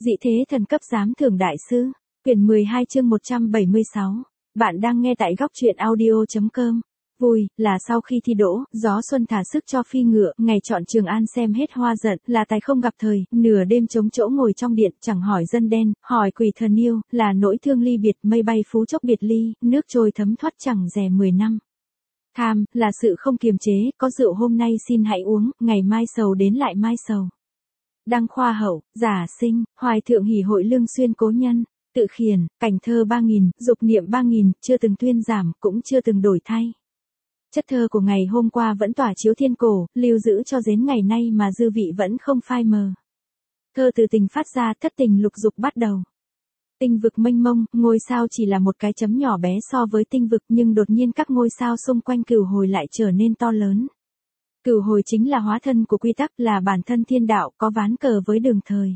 Dị thế thần cấp giám thưởng đại sư. Quyển 12 chương 176. Bạn đang nghe tại góc truyện audio.com. Vui, là sau khi thi đỗ, gió xuân thả sức cho phi ngựa, ngày chọn Trường An xem hết hoa giận, là tài không gặp thời, nửa đêm trống chỗ ngồi trong điện, chẳng hỏi dân đen, hỏi quỷ thần yêu, là nỗi thương ly biệt, mây bay phú chốc biệt ly, nước trôi thấm thoát chẳng dè 10 năm. Tham, là sự không kiềm chế, có rượu hôm nay xin hãy uống, ngày mai sầu đến lại mai sầu. Đăng khoa hậu, giả sinh, hoài thượng hỷ hội lương xuyên cố nhân, tự khiển, cảnh thơ 3000, dục niệm 3000, chưa từng tuyên giảm, cũng chưa từng đổi thay. Chất thơ của ngày hôm qua vẫn tỏa chiếu thiên cổ, lưu giữ cho đến ngày nay mà dư vị vẫn không phai mờ. Thơ từ tình phát ra, thất tình lục dục bắt đầu. Tinh vực mênh mông, ngôi sao chỉ là một cái chấm nhỏ bé so với tinh vực, nhưng đột nhiên các ngôi sao xung quanh cửu hồi lại trở nên to lớn. Cửu hồi chính là hóa thân của quy tắc, là bản thân thiên đạo, có ván cờ với Đường Thời.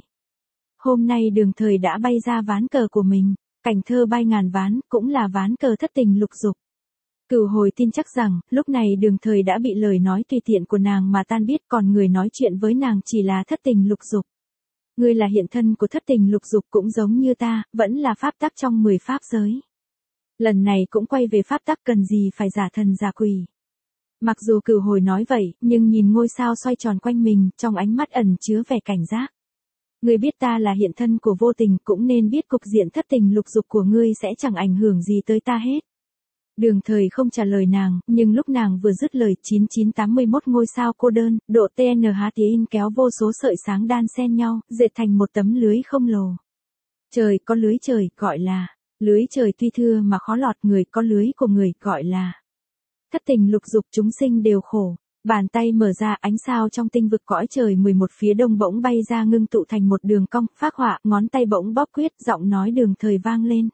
Hôm nay Đường Thời đã bay ra ván cờ của mình, cảnh thơ bay ngàn ván, cũng là ván cờ thất tình lục dục. Cửu hồi tin chắc rằng, lúc này Đường Thời đã bị lời nói tùy tiện của nàng mà tan biết, còn người nói chuyện với nàng chỉ là thất tình lục dục. Ngươi là hiện thân của thất tình lục dục cũng giống như ta, vẫn là pháp tắc trong 10 pháp giới. Lần này cũng quay về pháp tắc, cần gì phải giả thần giả quỷ. Mặc dù cửu hồi nói vậy, nhưng nhìn ngôi sao xoay tròn quanh mình, trong ánh mắt ẩn chứa vẻ cảnh giác. Ngươi biết ta là hiện thân của vô tình, cũng nên biết cục diện thất tình lục dục của ngươi sẽ chẳng ảnh hưởng gì tới ta hết. Đường Thời không trả lời nàng, nhưng lúc nàng vừa dứt lời, 9981 ngôi sao cô đơn, độ TNHTin kéo vô số sợi sáng đan xen nhau, dệt thành một tấm lưới không lồ. Trời có lưới trời, gọi là lưới trời, tuy thưa mà khó lọt, người có lưới của người, gọi là thất tình lục dục, chúng sinh đều khổ. Bàn tay mở ra, ánh sao trong tinh vực cõi trời 11 phía đông bỗng bay ra, ngưng tụ thành một đường cong, phác họa, ngón tay bỗng bóp quyết, giọng nói Đường Thời vang lên.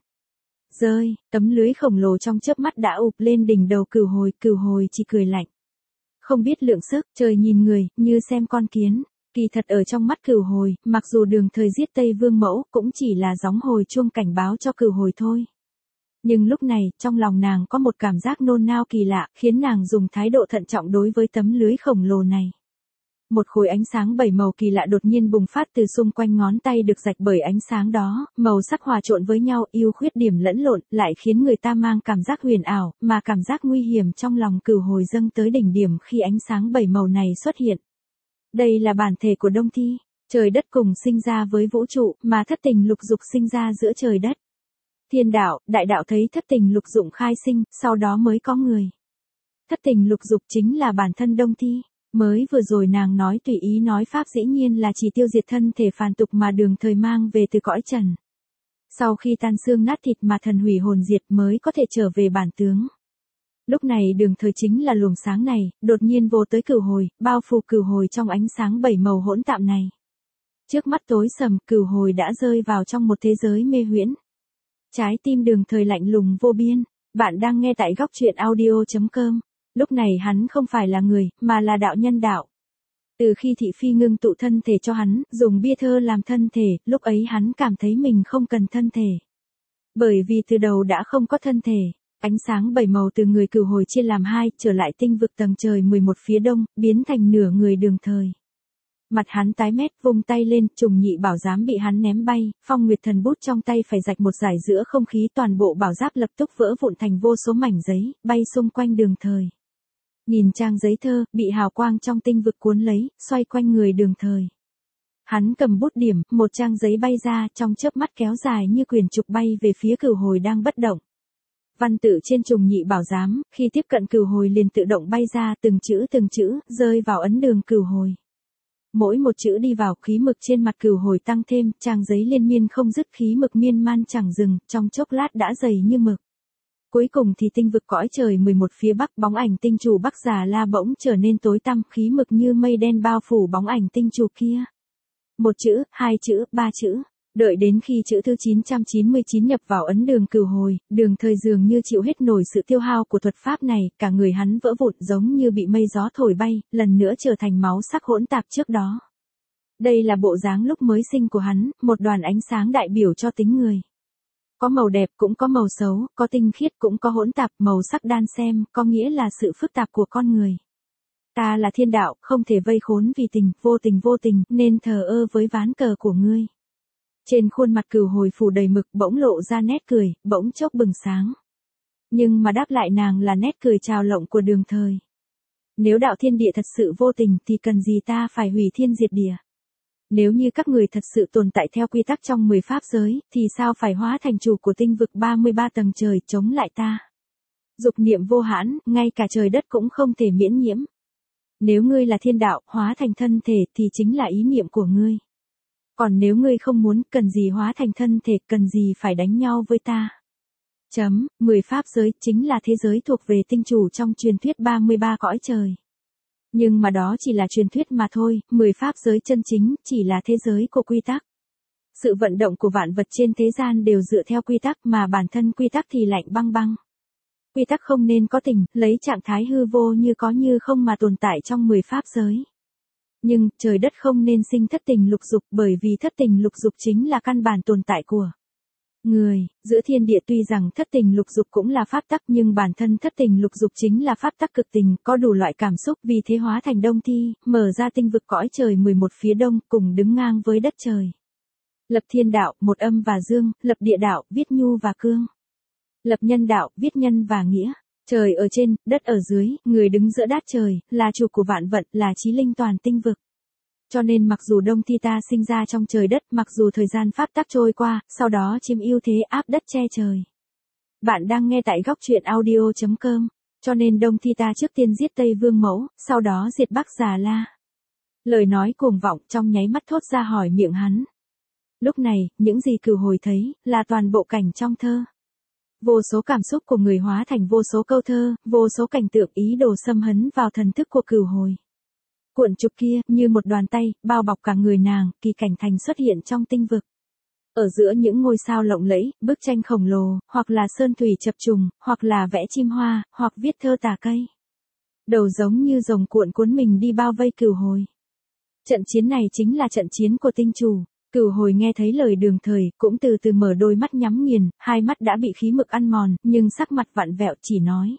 Rơi, tấm lưới khổng lồ trong chớp mắt đã ụp lên đỉnh đầu cửu hồi chỉ cười lạnh. Không biết lượng sức, trời nhìn người, như xem con kiến. Kỳ thật ở trong mắt cửu hồi, mặc dù Đường Thời giết Tây Vương Mẫu, cũng chỉ là gióng hồi chuông cảnh báo cho cửu hồi thôi. Nhưng lúc này, trong lòng nàng có một cảm giác nôn nao kỳ lạ, khiến nàng dùng thái độ thận trọng đối với tấm lưới khổng lồ này. Một khối ánh sáng 7 màu kỳ lạ đột nhiên bùng phát từ xung quanh ngón tay được rạch bởi ánh sáng đó, màu sắc hòa trộn với nhau, ưu khuyết điểm lẫn lộn, lại khiến người ta mang cảm giác huyền ảo, mà cảm giác nguy hiểm trong lòng cửu hồi dâng tới đỉnh điểm khi ánh sáng 7 màu này xuất hiện. Đây là bản thể của Đông Thi, trời đất cùng sinh ra với vũ trụ, mà thất tình lục dục sinh ra giữa trời đất. Thiên đạo, đại đạo thấy thất tình lục dụng khai sinh, sau đó mới có người. Thất tình lục dục chính là bản thân Đông Thi. Mới vừa rồi nàng nói tùy ý nói pháp dĩ nhiên là chỉ tiêu diệt thân thể phàm tục mà Đường Thời mang về từ cõi trần. Sau khi tan xương nát thịt mà thần hủy hồn diệt mới có thể trở về bản tướng. Lúc này Đường Thời chính là luồng sáng này, đột nhiên vô tới cửu hồi, bao phủ cửu hồi trong ánh sáng 7 màu hỗn tạp này. Trước mắt tối sầm, cửu hồi đã rơi vào trong một thế giới mê huyễn. Trái tim Đường Thời lạnh lùng vô biên. Bạn đang nghe tại góc truyện audio.com. Lúc này hắn không phải là người, mà là đạo nhân đạo. Từ khi thị phi ngưng tụ thân thể cho hắn, dùng bia thơ làm thân thể, lúc ấy hắn cảm thấy mình không cần thân thể. Bởi vì từ đầu đã không có thân thể. Ánh sáng 7 màu từ người cửu hồi chia làm hai, trở lại tinh vực tầng trời 11 phía đông, biến thành nửa người Đường Thời. Mặt hắn tái mét, vung tay lên, trùng nhị bảo giám bị hắn ném bay, phong nguyệt thần bút trong tay phải rạch một dải giữa không khí, toàn bộ bảo giáp lập tức vỡ vụn thành vô số mảnh giấy, bay xung quanh Đường Thời. Nghìn trang giấy thơ, bị hào quang trong tinh vực cuốn lấy, xoay quanh người Đường Thời. Hắn cầm bút điểm, một trang giấy bay ra, trong chớp mắt kéo dài như quyển trục bay về phía cửu hồi đang bất động. Văn tự trên trùng nhị bảo giám, khi tiếp cận cửu hồi liền tự động bay ra, từng chữ, rơi vào ấn đường cửu hồi. Mỗi một chữ đi vào, khí mực trên mặt cửu hồi tăng thêm, trang giấy liên miên không dứt, khí mực miên man chẳng dừng, trong chốc lát đã dày như mực. Cuối cùng thì tinh vực cõi trời 11 phía bắc, bóng ảnh tinh chủ Bắc Già La bỗng trở nên tối tăm, khí mực như mây đen bao phủ bóng ảnh tinh chủ kia. Một chữ, hai chữ, ba chữ. Đợi đến khi chữ thứ 999 nhập vào ấn đường cửu hồi, Đường Thời dường như chịu hết nổi sự tiêu hao của thuật pháp này, cả người hắn vỡ vụn giống như bị mây gió thổi bay, lần nữa trở thành máu sắc hỗn tạp trước đó. Đây là bộ dáng lúc mới sinh của hắn, một đoàn ánh sáng đại biểu cho tính người. Có màu đẹp cũng có màu xấu, có tinh khiết cũng có hỗn tạp, màu sắc đan xen, có nghĩa là sự phức tạp của con người. Ta là thiên đạo, không thể vây khốn vì tình, vô tình, nên thờ ơ với ván cờ của ngươi. Trên khuôn mặt cửu hồi phủ đầy mực bỗng lộ ra nét cười, bỗng chốc bừng sáng. Nhưng mà đáp lại nàng là nét cười trào lộng của Đường Thời. Nếu đạo thiên địa thật sự vô tình thì cần gì ta phải hủy thiên diệt địa. Nếu như các người thật sự tồn tại theo quy tắc trong 10 pháp giới, thì sao phải hóa thành chủ của tinh vực 33 tầng trời chống lại ta? Dục niệm vô hãn, ngay cả trời đất cũng không thể miễn nhiễm. Nếu ngươi là thiên đạo, hóa thành thân thể thì chính là ý niệm của ngươi. Còn nếu ngươi không muốn, cần gì hóa thành thân thể, cần gì phải đánh nhau với ta? 10 pháp giới chính là thế giới thuộc về tinh chủ trong truyền thuyết 33 cõi trời. Nhưng mà đó chỉ là truyền thuyết mà thôi, 10 pháp giới chân chính chỉ là thế giới của quy tắc. Sự vận động của vạn vật trên thế gian đều dựa theo quy tắc mà bản thân quy tắc thì lạnh băng băng. Quy tắc không nên có tình, lấy trạng thái hư vô như có như không mà tồn tại trong 10 pháp giới. Nhưng, trời đất không nên sinh thất tình lục dục bởi vì thất tình lục dục chính là căn bản tồn tại của người. Giữa thiên địa tuy rằng thất tình lục dục cũng là pháp tắc nhưng bản thân thất tình lục dục chính là pháp tắc cực tình, có đủ loại cảm xúc vì thế hóa thành đông thi, mở ra tinh vực cõi trời 11 phía đông cùng đứng ngang với đất trời. Lập thiên đạo, một âm và dương, lập địa đạo, viết nhu và cương. Lập nhân đạo, viết nhân và nghĩa. Trời ở trên, đất ở dưới, người đứng giữa đát trời, là chủ của vạn vận, là chí linh toàn tinh vực. Cho nên mặc dù đông thi ta sinh ra trong trời đất, mặc dù thời gian pháp tắc trôi qua, sau đó chiếm ưu thế áp đất che trời. Bạn đang nghe tại góc truyện audio.com. Cho nên đông thi ta trước tiên giết Tây Vương Mẫu, sau đó diệt Bắc Già La. Lời nói cuồng vọng trong nháy mắt thốt ra hỏi miệng hắn. Lúc này, những gì Cửu Hồi thấy, là toàn bộ cảnh trong thơ. Vô số cảm xúc của người hóa thành vô số câu thơ, vô số cảnh tượng ý đồ xâm hấn vào thần thức của Cửu Hồi. Cuộn trục kia, như một đoàn tay, bao bọc cả người nàng, kỳ cảnh thành xuất hiện trong tinh vực. Ở giữa những ngôi sao lộng lẫy, bức tranh khổng lồ, hoặc là sơn thủy chập trùng, hoặc là vẽ chim hoa, hoặc viết thơ tả cây. Đầu giống như rồng cuộn cuốn mình đi bao vây Cửu Hồi. Trận chiến này chính là trận chiến của tinh chủ. Cửu Hồi nghe thấy lời Đường Thời, cũng từ từ mở đôi mắt nhắm nghiền, hai mắt đã bị khí mực ăn mòn, nhưng sắc mặt vặn vẹo chỉ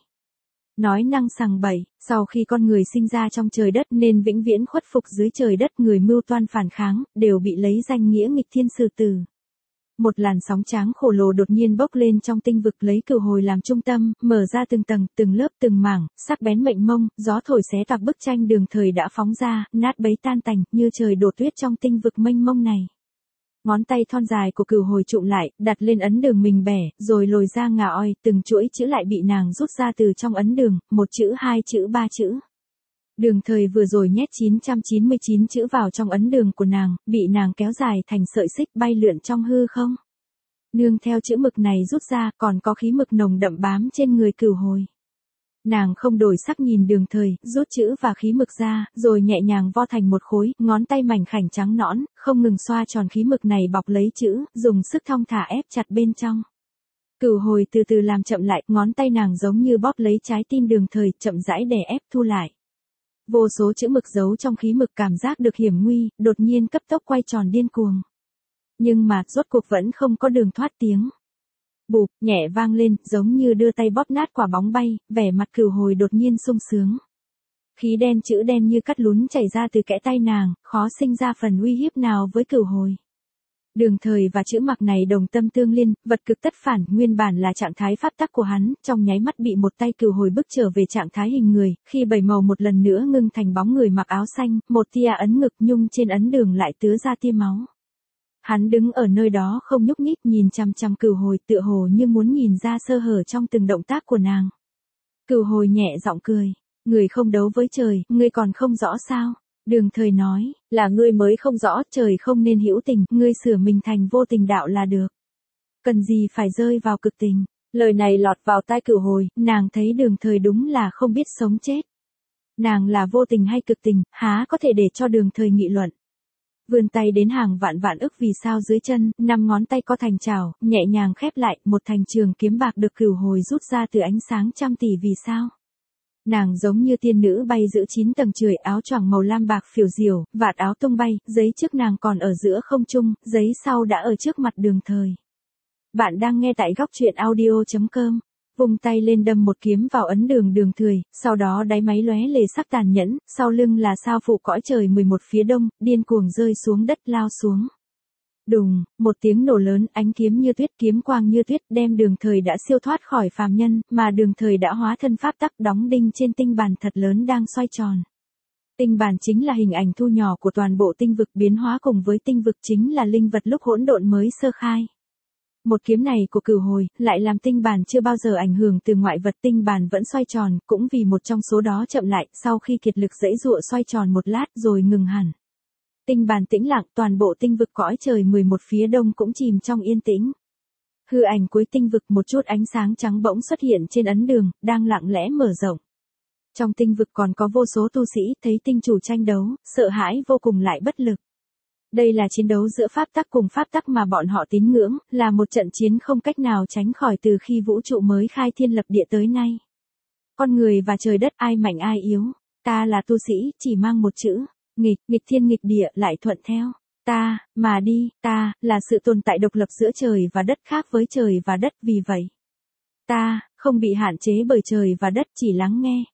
nói năng sằng bậy, sau khi con người sinh ra trong trời đất nên vĩnh viễn khuất phục dưới trời đất, người mưu toan phản kháng, đều bị lấy danh nghĩa nghịch thiên xử tử. Một làn sóng tráng khổ lồ đột nhiên bốc lên trong tinh vực lấy Cửu Hồi làm trung tâm, mở ra từng tầng, từng lớp, từng mảng, sắc bén mệnh mông, gió thổi xé toạc bức tranh Đường Thời đã phóng ra, nát bấy tan tành, như trời đổ tuyết trong tinh vực mênh mông này. Ngón tay thon dài của Cửu Hồi trụm lại, đặt lên ấn đường mình bẻ, rồi lồi ra ngà oi, từng chuỗi chữ lại bị nàng rút ra từ trong ấn đường, 1 chữ 2 chữ 3 chữ. Đường Thời vừa rồi nhét 999 chữ vào trong ấn đường của nàng, bị nàng kéo dài thành sợi xích bay lượn trong hư không. Nương theo chữ mực này rút ra, còn có khí mực nồng đậm bám trên người Cửu Hồi. Nàng không đổi sắc nhìn Đường Thời, rút chữ và khí mực ra, rồi nhẹ nhàng vo thành một khối, ngón tay mảnh khảnh trắng nõn, không ngừng xoa tròn khí mực này bọc lấy chữ, dùng sức thong thả ép chặt bên trong. Cửu Hồi từ từ làm chậm lại, ngón tay nàng giống như bóp lấy trái tim Đường Thời, chậm rãi đè ép thu lại. Vô số chữ mực giấu trong khí mực cảm giác được hiểm nguy, đột nhiên cấp tốc quay tròn điên cuồng. Nhưng mà, rốt cuộc vẫn không có đường thoát tiếng. Bụp, nhẹ vang lên, giống như đưa tay bóp nát quả bóng bay, vẻ mặt Cửu Hồi đột nhiên sung sướng. Khí đen chữ đen như cắt lún chảy ra từ kẽ tay nàng, khó sinh ra phần uy hiếp nào với Cửu Hồi. Đường Thời và chữ mặc này đồng tâm tương liên, vật cực tất phản, nguyên bản là trạng thái pháp tắc của hắn, trong nháy mắt bị một tay Cửu Hồi bức trở về trạng thái hình người, khi bảy màu một lần nữa ngưng thành bóng người mặc áo xanh, một tia ấn ngực nhung trên ấn đường lại tứa ra tia máu. Hắn đứng ở nơi đó không nhúc nhích nhìn chằm chằm Cửu Hồi tựa hồ như muốn nhìn ra sơ hở trong từng động tác của nàng. Cửu Hồi nhẹ giọng cười, người không đấu với trời, ngươi còn không rõ sao? Đường Thời nói, là ngươi mới không rõ, trời không nên hữu tình, ngươi sửa mình thành vô tình đạo là được. Cần gì phải rơi vào cực tình. Lời này lọt vào tai Cửu Hồi, nàng thấy Đường Thời đúng là không biết sống chết. Nàng là vô tình hay cực tình, há có thể để cho Đường Thời nghị luận. Vươn tay đến hàng vạn vạn ức vì sao dưới chân, 5 ngón tay có thành trảo, nhẹ nhàng khép lại, một thành trường kiếm bạc được Cửu Hồi rút ra từ ánh sáng trăm tỷ vì sao. Nàng giống như tiên nữ bay giữa 9 tầng trời, áo choàng màu lam bạc phiểu diều, vạt áo tung bay, giấy trước nàng còn ở giữa không trung, giấy sau đã ở trước mặt Đường Thời. Bạn đang nghe tại góc truyện audio.com. Vùng tay lên đâm một kiếm vào ấn đường Đường Thời, sau đó đáy máy lóe lề sắc tàn nhẫn, sau lưng là sao phụ cõi trời 11 phía đông, điên cuồng rơi xuống đất lao xuống. Đùng, một tiếng nổ lớn, ánh kiếm như tuyết, kiếm quang như tuyết, đem Đường Thời đã siêu thoát khỏi phàm nhân, mà Đường Thời đã hóa thân pháp tắc đóng đinh trên tinh bàn thật lớn đang xoay tròn. Tinh bàn chính là hình ảnh thu nhỏ của toàn bộ tinh vực, biến hóa cùng với tinh vực chính là linh vật lúc hỗn độn mới sơ khai. Một kiếm này của Cửu Hồi lại làm tinh bàn chưa bao giờ ảnh hưởng từ ngoại vật, tinh bàn vẫn xoay tròn, cũng vì một trong số đó chậm lại, sau khi kiệt lực giãy giụa xoay tròn một lát rồi ngừng hẳn. Tinh bàn tĩnh lặng, toàn bộ tinh vực cõi trời 11 phía đông cũng chìm trong yên tĩnh. Hư ảnh cuối tinh vực, một chút ánh sáng trắng bỗng xuất hiện trên ấn đường, đang lặng lẽ mở rộng. Trong tinh vực còn có vô số tu sĩ, thấy tinh chủ tranh đấu, sợ hãi vô cùng lại bất lực. Đây là chiến đấu giữa pháp tắc cùng pháp tắc mà bọn họ tín ngưỡng, là một trận chiến không cách nào tránh khỏi từ khi vũ trụ mới khai thiên lập địa tới nay. Con người và trời đất ai mạnh ai yếu, ta là tu sĩ, chỉ mang một chữ, nghịch, nghịch thiên nghịch địa lại thuận theo. Ta, mà đi, ta, là sự tồn tại độc lập giữa trời và đất, khác với trời và đất, vì vậy. Ta, không bị hạn chế bởi trời và đất, chỉ lắng nghe.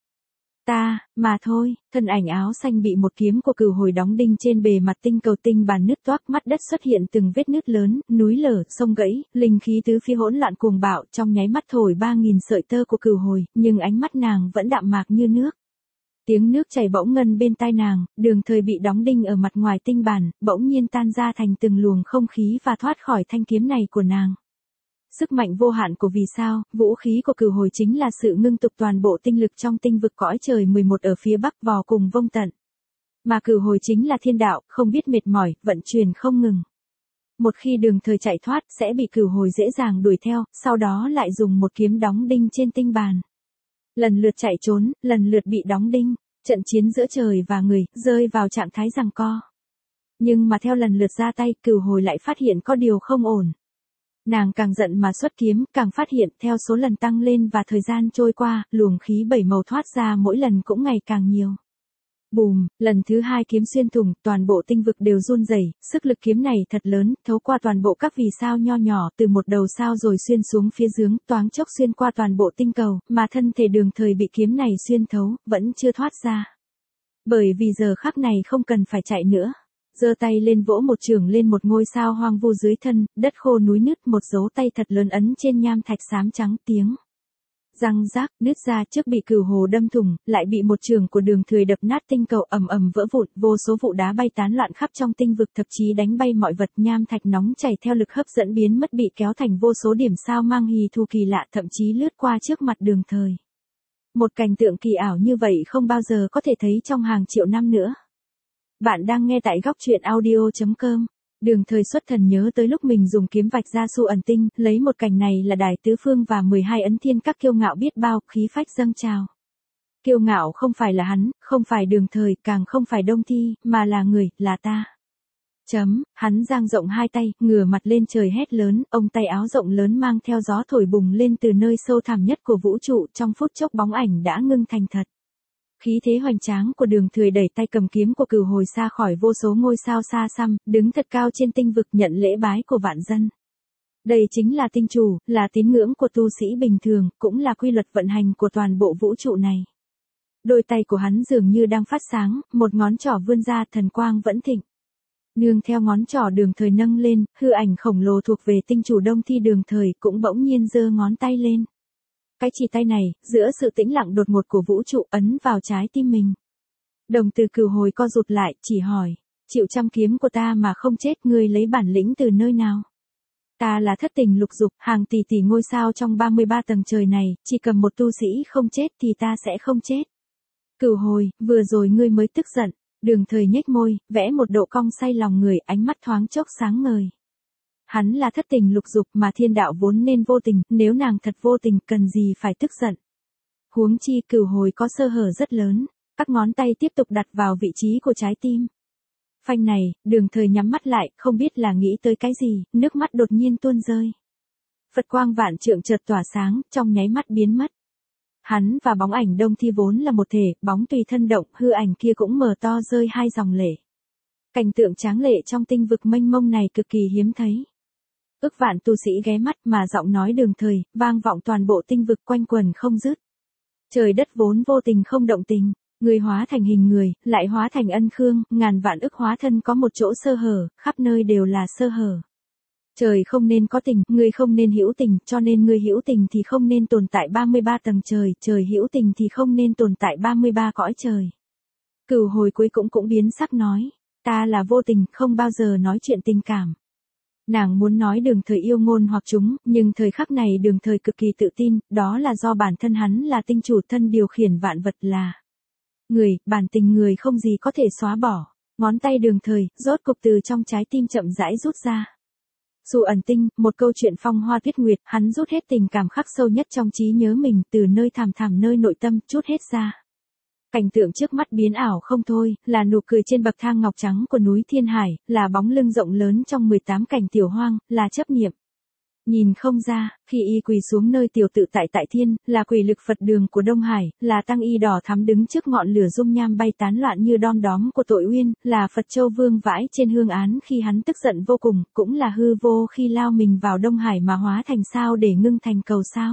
Ta, mà thôi, thân ảnh áo xanh bị một kiếm của Cửu Hồi đóng đinh trên bề mặt tinh cầu, tinh bàn nứt toác, mắt đất xuất hiện từng vết nứt lớn, núi lở, sông gãy, linh khí tứ phía hỗn loạn cuồng bạo, trong nháy mắt thổi 3000 sợi tơ của Cửu Hồi, nhưng ánh mắt nàng vẫn đạm mạc như nước. Tiếng nước chảy bỗng ngân bên tai nàng, Đường Thời bị đóng đinh ở mặt ngoài tinh bàn, bỗng nhiên tan ra thành từng luồng không khí và thoát khỏi thanh kiếm này của nàng. Sức mạnh vô hạn của vì sao, vũ khí của Cửu Hồi chính là sự ngưng tụ toàn bộ tinh lực trong tinh vực cõi trời 11 ở phía bắc vò cùng vông tận. Mà Cửu Hồi chính là thiên đạo, không biết mệt mỏi, vận chuyển không ngừng. Một khi Đường Thời chạy thoát, sẽ bị Cửu Hồi dễ dàng đuổi theo, sau đó lại dùng một kiếm đóng đinh trên tinh bàn. Lần lượt chạy trốn, lần lượt bị đóng đinh, trận chiến giữa trời và người, rơi vào trạng thái giằng co. Nhưng mà theo lần lượt ra tay, Cửu Hồi lại phát hiện có điều không ổn. Nàng càng giận mà xuất kiếm, càng phát hiện theo số lần tăng lên và thời gian trôi qua, luồng khí bảy màu thoát ra mỗi lần cũng ngày càng nhiều. Bùm, lần thứ hai kiếm xuyên thủng, toàn bộ tinh vực đều run rẩy, sức lực kiếm này thật lớn, thấu qua toàn bộ các vì sao nho nhỏ, từ một đầu sao rồi xuyên xuống phía dưới, toáng chốc xuyên qua toàn bộ tinh cầu, mà thân thể Đường Thời bị kiếm này xuyên thấu, vẫn chưa thoát ra. Bởi vì giờ khắc này không cần phải chạy nữa. Giơ tay lên vỗ một chưởng lên một ngôi sao hoang vu dưới thân, đất khô núi nứt, một dấu tay thật lớn ấn trên nham thạch xám trắng, tiếng răng rác nứt ra trước bị Cửu Hồ đâm thủng, lại bị một chưởng của Đường Thời đập nát, tinh cầu ầm ầm vỡ vụn, vô số vụ đá bay tán loạn khắp trong tinh vực, thậm chí đánh bay mọi vật, nham thạch nóng chảy theo lực hấp dẫn biến mất, bị kéo thành vô số điểm sao mang hì thù kỳ lạ, thậm chí lướt qua trước mặt Đường Thời. Một cảnh tượng kỳ ảo như vậy không bao giờ có thể thấy trong hàng triệu năm nữa. Bạn đang nghe tại góc truyện audio.com. Đường Thời xuất thần nhớ tới lúc mình dùng kiếm vạch ra Su ẩn tinh, lấy một cảnh này là đài tứ phương và 12 ấn thiên các, kiêu ngạo biết bao, khí phách dâng trào. Kiêu ngạo không phải là hắn, không phải Đường Thời, càng không phải Đông Thi, mà là người, là ta. Hắn dang rộng hai tay, ngửa mặt lên trời hét lớn, ông tay áo rộng lớn mang theo gió thổi bùng lên từ nơi sâu thẳm nhất của vũ trụ, trong phút chốc bóng ảnh đã ngưng thành thật. Khí thế hoành tráng của Đường Thời đẩy tay cầm kiếm của Cửu Hồi xa khỏi vô số ngôi sao xa xăm, đứng thật cao trên tinh vực, nhận lễ bái của vạn dân. Đây chính là tinh chủ, là tín ngưỡng của tu sĩ bình thường, cũng là quy luật vận hành của toàn bộ vũ trụ này. Đôi tay của hắn dường như đang phát sáng, một ngón trỏ vươn ra, thần quang vẫn thịnh. Nương theo ngón trỏ Đường Thời nâng lên, hư ảnh khổng lồ thuộc về tinh chủ Đông Thi Đường Thời cũng bỗng nhiên giơ ngón tay lên. Cái chỉ tay này, giữa sự tĩnh lặng đột ngột của vũ trụ, ấn vào trái tim mình. Đồng tử Cửu Hồi co rụt lại, chỉ hỏi, chịu trăm kiếm của ta mà không chết, ngươi lấy bản lĩnh từ nơi nào? Ta là thất tình lục dục, hàng tỷ tỷ ngôi sao trong 33 tầng trời này, chỉ cầm một tu sĩ không chết thì ta sẽ không chết. Cửu Hồi, vừa rồi ngươi mới tức giận. Đường Thời nhếch môi, vẽ một độ cong say lòng người, ánh mắt thoáng chốc sáng ngời. Hắn là thất tình lục dục, mà thiên đạo vốn nên vô tình, nếu nàng thật vô tình, cần gì phải tức giận. Huống chi Cửu Hồi có sơ hở rất lớn, các ngón tay tiếp tục đặt vào vị trí của trái tim. Phanh này, Đường Thời nhắm mắt lại, không biết là nghĩ tới cái gì, nước mắt đột nhiên tuôn rơi. Phật quang vạn trượng chợt tỏa sáng, trong nháy mắt biến mất. Hắn và bóng ảnh Đông Thi vốn là một thể, bóng tùy thân động, hư ảnh kia cũng mở to rơi hai dòng lệ. Cảnh tượng tráng lệ trong tinh vực mênh mông này cực kỳ hiếm thấy. Ức vạn tu sĩ ghé mắt, mà giọng nói Đường Thời vang vọng toàn bộ tinh vực, quanh quần không dứt. Trời đất vốn vô tình không động tình, Người hóa thành hình người, lại hóa thành ân khương, ngàn vạn ức hóa thân có một chỗ sơ hở, khắp nơi đều là sơ hở. Trời không nên có tình, người không nên hữu tình, cho nên người hữu tình thì không nên tồn tại 33 tầng trời, trời hữu tình thì không nên tồn tại 33 cõi trời. Cửu hồi cuối cũng biến sắc nói, ta là vô tình, không bao giờ nói chuyện tình cảm. Nàng muốn nói Đường Thời yêu ngôn hoặc chúng, nhưng thời khắc này Đường Thời cực kỳ tự tin, đó là do bản thân hắn là tinh chủ thân điều khiển vạn vật là người, bản tình người không gì có thể xóa bỏ. Ngón tay Đường Thời, rốt cục từ trong trái tim chậm rãi rút ra. Dù ẩn tinh, một câu chuyện phong hoa tuyết nguyệt, hắn rút hết tình cảm khắc sâu nhất trong trí nhớ mình, từ nơi thẳm thẳm nơi nội tâm, trút hết ra. Cảnh tượng trước mắt biến ảo không thôi, là nụ cười trên bậc thang ngọc trắng của núi Thiên Hải, là bóng lưng rộng lớn trong 18 cảnh tiểu hoang, là chấp niệm. Nhìn không ra, khi y quỳ xuống nơi tiểu tự tại tại thiên, là quỷ lực Phật đường của Đông Hải, là tăng y đỏ thắm đứng trước ngọn lửa dung nham bay tán loạn như đom đóm của tội uyên, là Phật Châu Vương vãi trên hương án khi hắn tức giận vô cùng, cũng là hư vô khi lao mình vào Đông Hải mà hóa thành sao để ngưng thành cầu sao.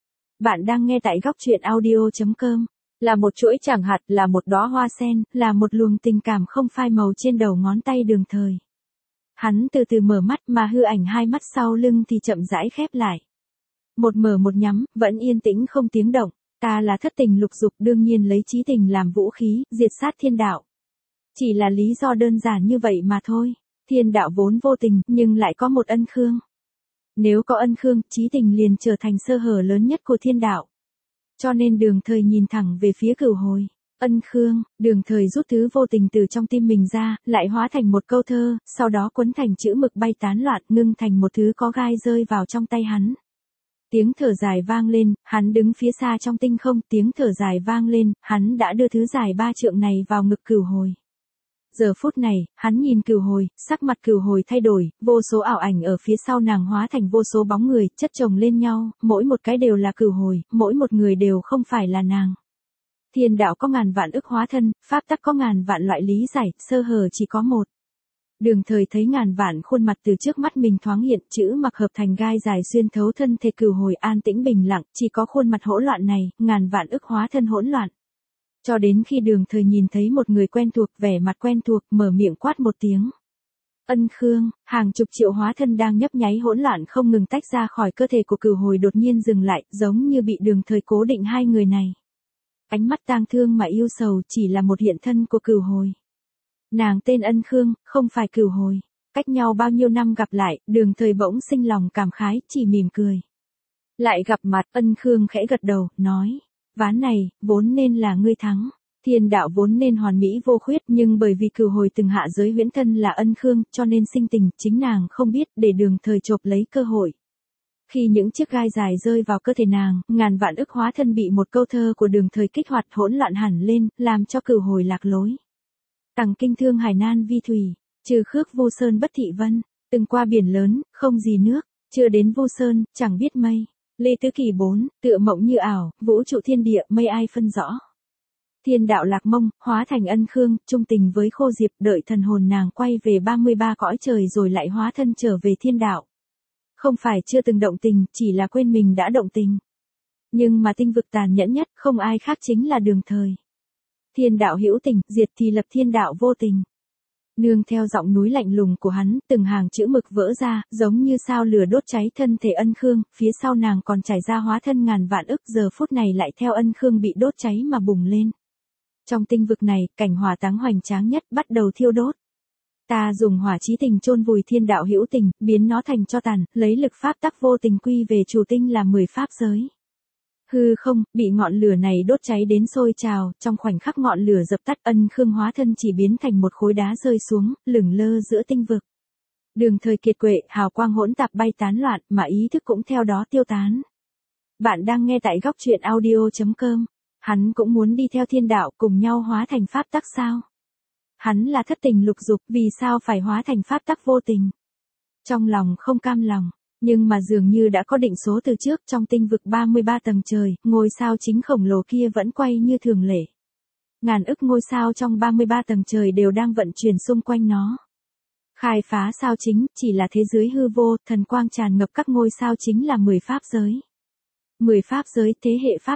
Bạn đang nghe tại góc truyện audio.com. Là một chuỗi tràng hạt, là một đóa hoa sen, là một luồng tình cảm không phai màu trên đầu ngón tay Đường Thời. Hắn từ từ mở mắt mà hư ảnh hai mắt sau lưng thì chậm rãi khép lại. Một mở một nhắm, vẫn yên tĩnh không tiếng động. Ta là thất tình lục dục, đương nhiên lấy chí tình làm vũ khí, diệt sát thiên đạo. Chỉ là lý do đơn giản như vậy mà thôi. Thiên đạo vốn vô tình, nhưng lại có một ân khương. Nếu có ân khương, chí tình liền trở thành sơ hở lớn nhất của thiên đạo. Cho nên Đường Thời nhìn thẳng về phía cửu hồi. Ân khương, Đường Thời rút thứ vô tình từ trong tim mình ra, lại hóa thành một câu thơ, sau đó quấn thành chữ mực bay tán loạn, ngưng thành một thứ có gai rơi vào trong tay hắn. Tiếng thở dài vang lên, hắn đứng phía xa trong tinh không, tiếng thở dài vang lên, hắn đã đưa thứ dài 3 trượng này vào ngực cửu hồi. Giờ phút này, hắn nhìn cửu hồi, sắc mặt cửu hồi thay đổi, vô số ảo ảnh ở phía sau nàng hóa thành vô số bóng người, chất chồng lên nhau, mỗi một cái đều là cửu hồi, mỗi một người đều không phải là nàng. Thiên đạo có ngàn vạn ức hóa thân, pháp tắc có ngàn vạn loại lý giải, sơ hở chỉ có một. Đường Thời thấy ngàn vạn khuôn mặt từ trước mắt mình thoáng hiện, chữ mặc hợp thành gai dài xuyên thấu thân thể cửu hồi an tĩnh bình lặng, chỉ có khuôn mặt hỗn loạn này, ngàn vạn ức hóa thân hỗn loạn. Cho đến khi Đường Thời nhìn thấy một người quen thuộc, vẻ mặt quen thuộc, mở miệng quát một tiếng. Ân khương, hàng chục triệu hóa thân đang nhấp nháy hỗn loạn không ngừng tách ra khỏi cơ thể của cửu hồi đột nhiên dừng lại, giống như bị Đường Thời cố định hai người này. Ánh mắt tang thương mà yêu sầu chỉ là một hiện thân của cửu hồi. Nàng tên Ân Khương, không phải cửu hồi. Cách nhau bao nhiêu năm gặp lại, Đường Thời bỗng sinh lòng cảm khái, chỉ mỉm cười. Lại gặp mặt, Ân Khương khẽ gật đầu, nói. Ván này, vốn nên là ngươi thắng. Thiên đạo vốn nên hoàn mỹ vô khuyết, nhưng bởi vì cửu hồi từng hạ giới huyễn thân là Ân Khương, cho nên sinh tình, chính nàng không biết, để Đường Thời chộp lấy cơ hội. Khi những chiếc gai dài rơi vào cơ thể nàng, ngàn vạn ức hóa thân bị một câu thơ của Đường Thời kích hoạt hỗn loạn hẳn lên, làm cho cửu hồi lạc lối. Tằng kinh thương hải nan vi thủy, trừ khước vô sơn bất thị vân, từng qua biển lớn, không gì nước, chưa đến vô sơn, chẳng biết mây. Lê Tứ Kỳ 4, tựa mộng như ảo, vũ trụ thiên địa, mây ai phân rõ. Thiên đạo lạc mông, hóa thành Ân Khương, trung tình với Khô Diệp, đợi thần hồn nàng quay về 33 cõi trời rồi lại hóa thân trở về thiên đạo. Không phải chưa từng động tình, chỉ là quên mình đã động tình. Nhưng mà tinh vực tàn nhẫn nhất, không ai khác chính là Đường Thời. Thiên đạo hữu tình, diệt thì lập thiên đạo vô tình. Nương theo giọng núi lạnh lùng của hắn, từng hàng chữ mực vỡ ra, giống như sao lửa đốt cháy thân thể Ân Khương, phía sau nàng còn trải ra hóa thân ngàn vạn ức, giờ phút này lại theo Ân Khương bị đốt cháy mà bùng lên. Trong tinh vực này, cảnh hỏa táng hoành tráng nhất bắt đầu thiêu đốt. Ta dùng hỏa chí tình chôn vùi thiên đạo hữu tình, biến nó thành tro tàn, lấy lực pháp tắc vô tình quy về chủ tinh là 10 pháp giới. Hư không, bị ngọn lửa này đốt cháy đến sôi trào, trong khoảnh khắc ngọn lửa dập tắt, Ân Khương hóa thân chỉ biến thành một khối đá rơi xuống, lửng lơ giữa tinh vực. Đường Thời kiệt quệ, hào quang hỗn tạp bay tán loạn, mà ý thức cũng theo đó tiêu tán. Bạn đang nghe tại góc truyện audio.com. Hắn cũng muốn đi theo thiên đạo cùng nhau hóa thành pháp tắc sao? Hắn là thất tình lục dục, vì sao phải hóa thành pháp tắc vô tình? Trong lòng không cam lòng, nhưng mà dường như đã có định số từ trước, trong tinh vực 33 tầng trời, ngôi sao chính khổng lồ kia vẫn quay như thường lệ. Ngàn ức ngôi sao trong 33 tầng trời đều đang vận chuyển xung quanh nó. Khai phá sao chính, chỉ là thế giới hư vô, thần quang tràn ngập các ngôi sao chính là 10 pháp giới. 10 pháp giới, thế hệ pháp tắc.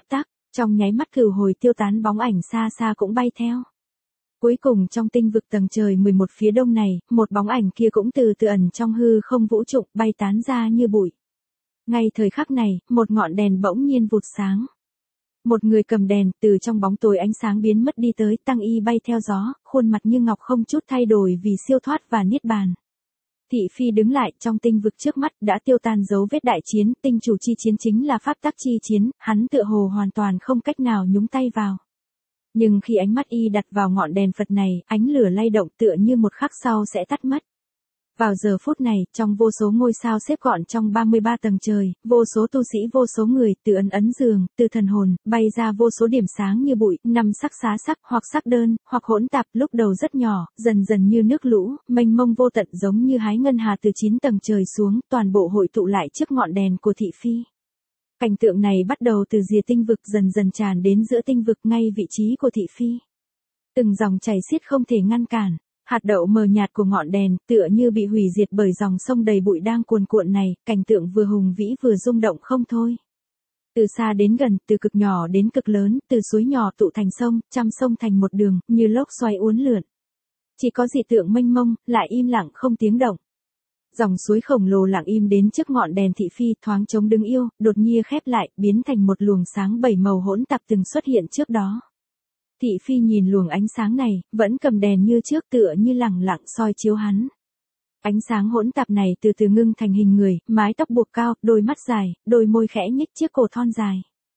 Trong nháy mắt cửu hồi tiêu tán bóng ảnh xa xa cũng bay theo. Cuối cùng trong tinh vực tầng trời 11 phía đông này, một bóng ảnh kia cũng từ từ ẩn trong hư không vũ trụ bay tán ra như bụi. Ngay thời khắc này, một ngọn đèn bỗng nhiên vụt sáng. Một người cầm đèn từ trong bóng tối ánh sáng biến mất đi tới, tăng y bay theo gió, khuôn mặt như ngọc không chút thay đổi vì siêu thoát và niết bàn. Thị phi đứng lại, trong tinh vực trước mắt đã tiêu tan dấu vết đại chiến, tinh chủ chi chiến chính là pháp tắc chi chiến, hắn tựa hồ hoàn toàn không cách nào nhúng tay vào. Nhưng khi ánh mắt y đặt vào ngọn đèn Phật này, ánh lửa lay động tựa như một khắc sau sẽ tắt mất. Vào giờ phút này, trong vô số ngôi sao xếp gọn trong 33 tầng trời, vô số tu sĩ vô số người, từ ấn giường, từ thần hồn, bay ra vô số điểm sáng như bụi, năm sắc xá sắc, hoặc sắc đơn, hoặc hỗn tạp, lúc đầu rất nhỏ, dần dần như nước lũ, mênh mông vô tận giống như hái ngân hà từ 9 tầng trời xuống, toàn bộ hội tụ lại trước ngọn đèn của thị phi. Cảnh tượng này bắt đầu từ rìa tinh vực dần dần tràn đến giữa tinh vực ngay vị trí của thị phi. Từng dòng chảy xiết không thể ngăn cản. Hạt đậu mờ nhạt của ngọn đèn tựa như bị hủy diệt bởi dòng sông đầy bụi đang cuồn cuộn này, cảnh tượng vừa hùng vĩ vừa rung động không thôi. Từ xa đến gần, từ cực nhỏ đến cực lớn, từ suối nhỏ tụ thành sông, trăm sông thành một đường, như lốc xoáy uốn lượn. Chỉ có dị tượng mênh mông, lại im lặng không tiếng động. Dòng suối khổng lồ lặng im đến trước ngọn đèn thị phi, thoáng trống đứng yêu, đột nhiên khép lại, biến thành một luồng sáng bảy màu hỗn tạp từng xuất hiện trước đó. Thị phi nhìn luồng ánh sáng này, vẫn cầm đèn như trước tựa như lẳng lặng soi chiếu hắn. Ánh sáng hỗn tạp này từ từ ngưng thành hình người, mái tóc buộc cao, đôi mắt dài, đôi môi khẽ nhích, chiếc cổ thon dài.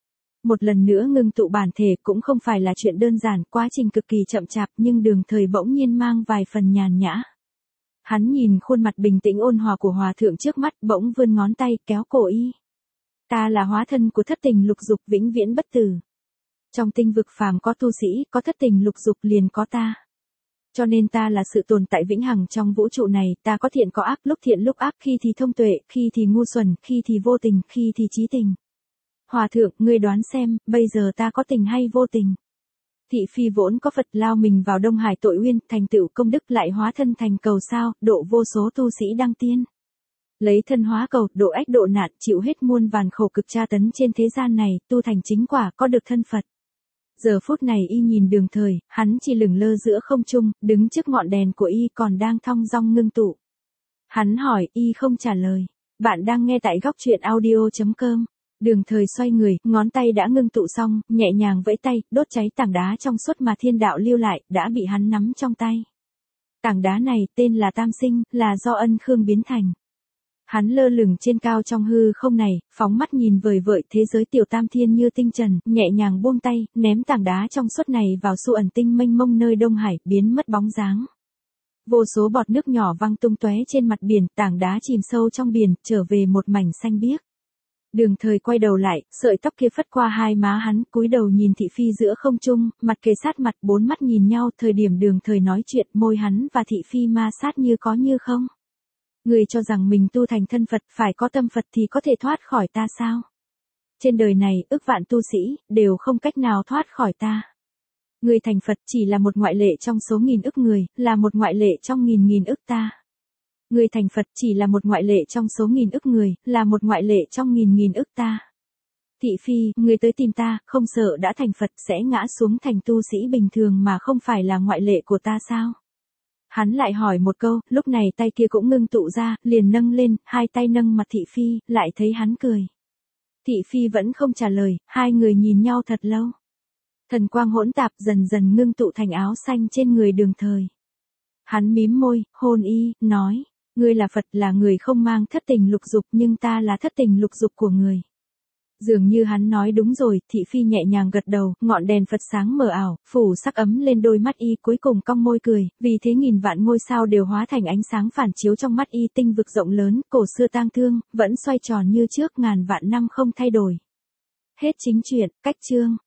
Một lần nữa ngưng tụ bản thể cũng không phải là chuyện đơn giản, quá trình cực kỳ chậm chạp nhưng Đường Thời bỗng nhiên mang vài phần nhàn nhã. Hắn nhìn khuôn mặt bình tĩnh ôn hòa của hòa thượng trước mắt, bỗng vươn ngón tay kéo cổ y. Ta là hóa thân của thất tình lục dục vĩnh viễn bất tử. Trong tinh vực phàm có tu sĩ, có thất tình lục dục liền có ta. Cho nên ta là sự tồn tại vĩnh hằng trong vũ trụ này, ta có thiện có ác, lúc thiện lúc ác, khi thì thông tuệ, khi thì ngu xuẩn, khi thì vô tình, khi thì trí tình. Hòa thượng, ngươi đoán xem, bây giờ ta có tình hay vô tình? Thị phi vốn có Phật lao mình vào Đông Hải tội uyên, thành tựu công đức lại hóa thân thành cầu sao, độ vô số tu sĩ đăng tiên. Lấy thân hóa cầu, độ ách độ nạn, chịu hết muôn vàn khổ cực tra tấn trên thế gian này, tu thành chính quả, có được thân Phật. Giờ phút này y nhìn Đường Thời, hắn chỉ lửng lơ giữa không trung, đứng trước ngọn đèn của y còn đang thong dong ngưng tụ. Hắn hỏi, y không trả lời. Bạn đang nghe tại góc truyện audio.com. Đường Thời xoay người, ngón tay đã ngưng tụ xong, nhẹ nhàng vẫy tay, đốt cháy tảng đá trong suốt mà thiên đạo lưu lại, đã bị hắn nắm trong tay. Tảng đá này tên là Tam Sinh, là do ân khương biến thành. Hắn lơ lửng trên cao trong hư không này, phóng mắt nhìn vời vợi thế giới tiểu tam thiên như tinh trần, nhẹ nhàng buông tay, ném tảng đá trong suốt này vào su ẩn tinh mênh mông nơi Đông Hải, biến mất bóng dáng. Vô số bọt nước nhỏ văng tung tóe trên mặt biển, tảng đá chìm sâu trong biển, trở về một mảnh xanh biếc. Đường Thời quay đầu lại, sợi tóc kia phất qua hai má hắn, cúi đầu nhìn thị phi giữa không trung, mặt kề sát mặt, bốn mắt nhìn nhau, thời điểm Đường Thời nói chuyện, môi hắn và thị phi ma sát như có như không. Người cho rằng mình tu thành thân Phật, phải có tâm Phật thì có thể thoát khỏi ta sao? Trên đời này, ức vạn tu sĩ, đều không cách nào thoát khỏi ta. Người thành Phật chỉ là một ngoại lệ trong số nghìn ức người, là một ngoại lệ trong nghìn ức ta. Người thành Phật chỉ là một ngoại lệ trong số nghìn ức người, là một ngoại lệ trong nghìn ức ta. Thị phi, người tới tìm ta, không sợ đã thành Phật sẽ ngã xuống thành tu sĩ bình thường mà không phải là ngoại lệ của ta sao? Hắn lại hỏi một câu, lúc này tay kia cũng ngưng tụ ra, liền nâng lên, hai tay nâng mặt thị phi, lại thấy hắn cười. Thị phi vẫn không trả lời, hai người nhìn nhau thật lâu. Thần quang hỗn tạp dần dần ngưng tụ thành áo xanh trên người Đường Thời. Hắn mím môi, hôn y, nói, ngươi là Phật, là người không mang thất tình lục dục, nhưng ta là thất tình lục dục của người. Dường như hắn nói đúng rồi, thị phi nhẹ nhàng gật đầu, ngọn đèn Phật sáng mờ ảo, phủ sắc ấm lên đôi mắt y, cuối cùng cong môi cười, vì thế nghìn vạn ngôi sao đều hóa thành ánh sáng phản chiếu trong mắt y, tinh vực rộng lớn, cổ xưa tang thương, vẫn xoay tròn như trước, ngàn vạn năm không thay đổi. Hết chính truyện, cách chương.